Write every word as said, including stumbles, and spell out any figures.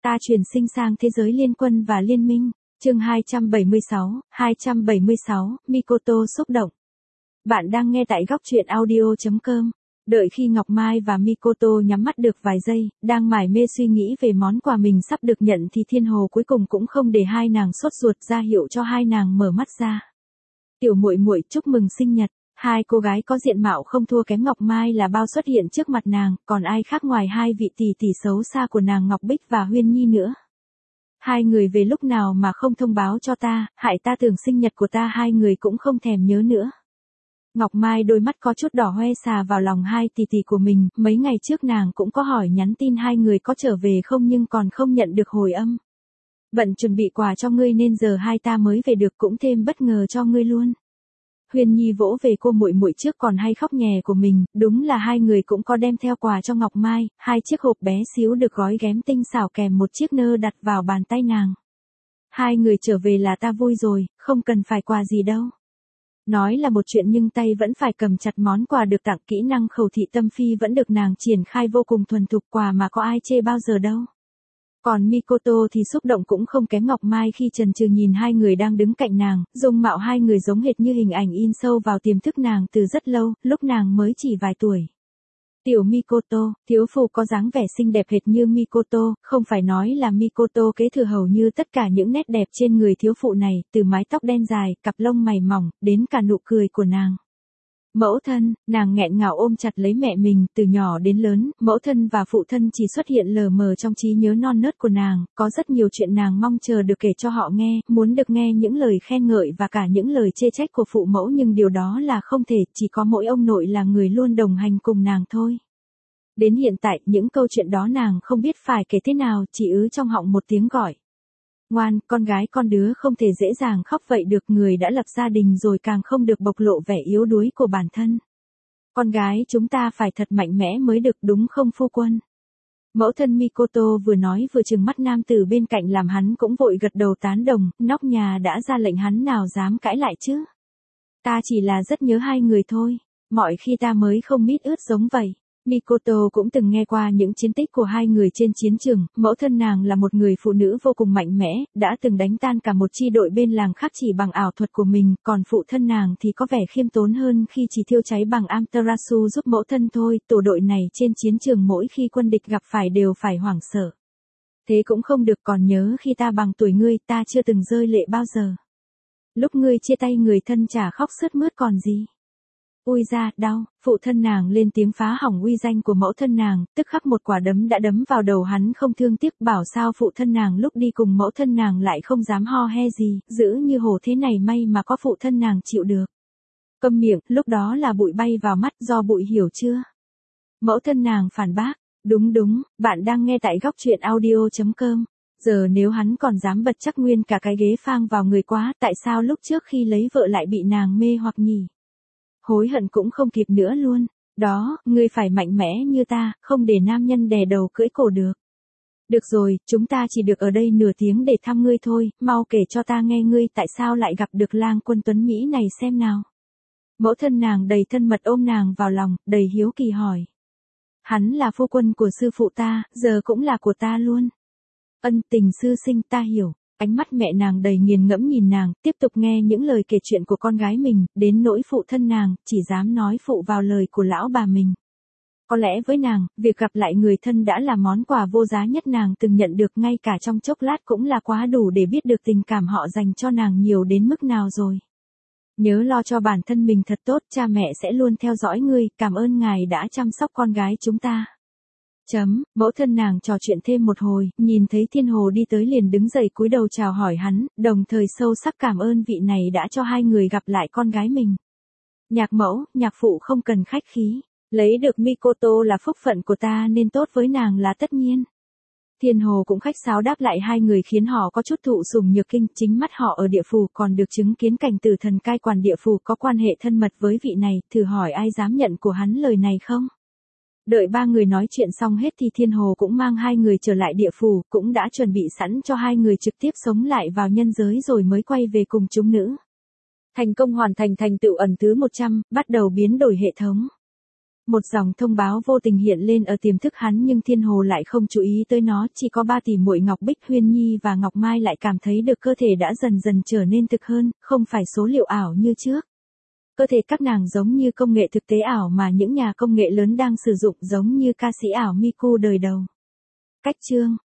Ta chuyển sinh sang thế giới liên quân và liên minh. Chương hai trăm bảy mươi sáu, hai trăm bảy mươi sáu, Mikoto xúc động. Bạn đang nghe tại góc truyện audio chấm com. Đợi khi Ngọc Mai và Mikoto nhắm mắt được vài giây, đang mải mê suy nghĩ về món quà mình sắp được nhận thì Thiên Hồ cuối cùng cũng không để hai nàng sốt ruột, ra hiệu cho hai nàng mở mắt ra. Tiểu muội muội, chúc mừng sinh nhật. Hai cô gái có diện mạo không thua kém Ngọc Mai là bao xuất hiện trước mặt nàng, còn ai khác ngoài hai vị tỷ tỷ xấu xa của nàng Ngọc Bích và Huyên Nhi nữa. Hai người về lúc nào mà không thông báo cho ta, hại ta tưởng sinh nhật của ta hai người cũng không thèm nhớ nữa. Ngọc Mai đôi mắt có chút đỏ hoe xà vào lòng hai tỷ tỷ của mình, mấy ngày trước nàng cũng có hỏi nhắn tin hai người có trở về không nhưng còn không nhận được hồi âm. Bận chuẩn bị quà cho ngươi nên giờ hai ta mới về được, cũng thêm bất ngờ cho ngươi luôn. Huyên Nhi vỗ về cô muội muội trước còn hay khóc nhè của mình, đúng là hai người cũng có đem theo quà cho Ngọc Mai, hai chiếc hộp bé xíu được gói ghém tinh xảo kèm một chiếc nơ đặt vào bàn tay nàng. Hai người trở về là ta vui rồi, không cần phải quà gì đâu. Nói là một chuyện nhưng tay vẫn phải cầm chặt món quà được tặng, kỹ năng khẩu thị tâm phi vẫn được nàng triển khai vô cùng thuần thục, quà mà có ai chê bao giờ đâu. Còn Mikoto thì xúc động cũng không kém Ngọc Mai khi chần chừ nhìn hai người đang đứng cạnh nàng, dung mạo hai người giống hệt như hình ảnh in sâu vào tiềm thức nàng từ rất lâu, lúc nàng mới chỉ vài tuổi. Tiểu Mikoto, thiếu phụ có dáng vẻ xinh đẹp hệt như Mikoto, không phải nói là Mikoto kế thừa hầu như tất cả những nét đẹp trên người thiếu phụ này, từ mái tóc đen dài, cặp lông mày mỏng, đến cả nụ cười của nàng. Mẫu thân, nàng nghẹn ngào ôm chặt lấy mẹ mình, từ nhỏ đến lớn, mẫu thân và phụ thân chỉ xuất hiện lờ mờ trong trí nhớ non nớt của nàng, có rất nhiều chuyện nàng mong chờ được kể cho họ nghe, muốn được nghe những lời khen ngợi và cả những lời chê trách của phụ mẫu nhưng điều đó là không thể, chỉ có mỗi ông nội là người luôn đồng hành cùng nàng thôi. Đến hiện tại, những câu chuyện đó nàng không biết phải kể thế nào, chỉ ứ trong họng một tiếng gọi. Ngoan, con gái con đứa không thể dễ dàng khóc vậy được, người đã lập gia đình rồi càng không được bộc lộ vẻ yếu đuối của bản thân. Con gái chúng ta phải thật mạnh mẽ mới được, đúng không phu quân? Mẫu thân Mikoto vừa nói vừa trừng mắt nam tử bên cạnh làm hắn cũng vội gật đầu tán đồng, nóc nhà đã ra lệnh hắn nào dám cãi lại chứ. Ta chỉ là rất nhớ hai người thôi, mọi khi ta mới không mít ướt giống vậy. Mikoto cũng từng nghe qua những chiến tích của hai người trên chiến trường, mẫu thân nàng là một người phụ nữ vô cùng mạnh mẽ, đã từng đánh tan cả một chi đội bên làng khác chỉ bằng ảo thuật của mình, còn phụ thân nàng thì có vẻ khiêm tốn hơn khi chỉ thiêu cháy bằng Amaterasu giúp mẫu thân thôi, tổ đội này trên chiến trường mỗi khi quân địch gặp phải đều phải hoảng sợ. Thế cũng không được, còn nhớ khi ta bằng tuổi ngươi ta chưa từng rơi lệ bao giờ. Lúc ngươi chia tay người thân chả khóc sướt mướt còn gì. Ui da, đau, phụ thân nàng lên tiếng phá hỏng uy danh của mẫu thân nàng, tức khắc một quả đấm đã đấm vào đầu hắn không thương tiếc, bảo sao phụ thân nàng lúc đi cùng mẫu thân nàng lại không dám ho he gì, giữ như hổ thế này may mà có phụ thân nàng chịu được. Câm miệng, lúc đó là bụi bay vào mắt, do bụi hiểu chưa? Mẫu thân nàng phản bác, đúng đúng, bạn đang nghe tại góc truyện audio chấm com. Giờ nếu hắn còn dám bật chắc nguyên cả cái ghế phang vào người quá, tại sao lúc trước khi lấy vợ lại bị nàng mê hoặc nhỉ? Hối hận cũng không kịp nữa luôn. Đó, ngươi phải mạnh mẽ như ta, không để nam nhân đè đầu cưỡi cổ được. Được rồi, chúng ta chỉ được ở đây nửa tiếng để thăm ngươi thôi, mau kể cho ta nghe ngươi tại sao lại gặp được lang quân tuấn Mỹ này xem nào. Mẫu thân nàng đầy thân mật ôm nàng vào lòng, đầy hiếu kỳ hỏi. Hắn là phu quân của sư phụ ta, giờ cũng là của ta luôn. Ân tình sư sinh, ta hiểu. Ánh mắt mẹ nàng đầy nghiền ngẫm nhìn nàng, tiếp tục nghe những lời kể chuyện của con gái mình, đến nỗi phụ thân nàng, chỉ dám nói phụ vào lời của lão bà mình. Có lẽ với nàng, việc gặp lại người thân đã là món quà vô giá nhất nàng từng nhận được, ngay cả trong chốc lát cũng là quá đủ để biết được tình cảm họ dành cho nàng nhiều đến mức nào rồi. Nhớ lo cho bản thân mình thật tốt, cha mẹ sẽ luôn theo dõi ngươi, cảm ơn ngài đã chăm sóc con gái chúng ta. Chấm, mẫu thân nàng trò chuyện thêm một hồi, nhìn thấy Thiên Hồ đi tới liền đứng dậy cúi đầu chào hỏi hắn, đồng thời sâu sắc cảm ơn vị này đã cho hai người gặp lại con gái mình. Nhạc mẫu, nhạc phụ không cần khách khí, lấy được Mikoto là phúc phận của ta nên tốt với nàng là tất nhiên. Thiên Hồ cũng khách sáo đáp lại hai người khiến họ có chút thụ sủng nhược kinh, chính mắt họ ở địa phủ còn được chứng kiến cảnh tử thần cai quản địa phủ có quan hệ thân mật với vị này, thử hỏi ai dám nhận của hắn lời này không? Đợi ba người nói chuyện xong hết thì Thiên Hồ cũng mang hai người trở lại địa phủ, cũng đã chuẩn bị sẵn cho hai người trực tiếp sống lại vào nhân giới rồi mới quay về cùng chúng nữ. Thành công hoàn thành thành tựu ẩn thứ một trăm, bắt đầu biến đổi hệ thống. Một dòng thông báo vô tình hiện lên ở tiềm thức hắn nhưng Thiên Hồ lại không chú ý tới nó, chỉ có ba tỷ muội Ngọc Bích Huyên Nhi và Ngọc Mai lại cảm thấy được cơ thể đã dần dần trở nên thực hơn, không phải số liệu ảo như trước. Cơ thể các nàng giống như công nghệ thực tế ảo mà những nhà công nghệ lớn đang sử dụng giống như ca sĩ ảo Miku đời đầu. Cách chương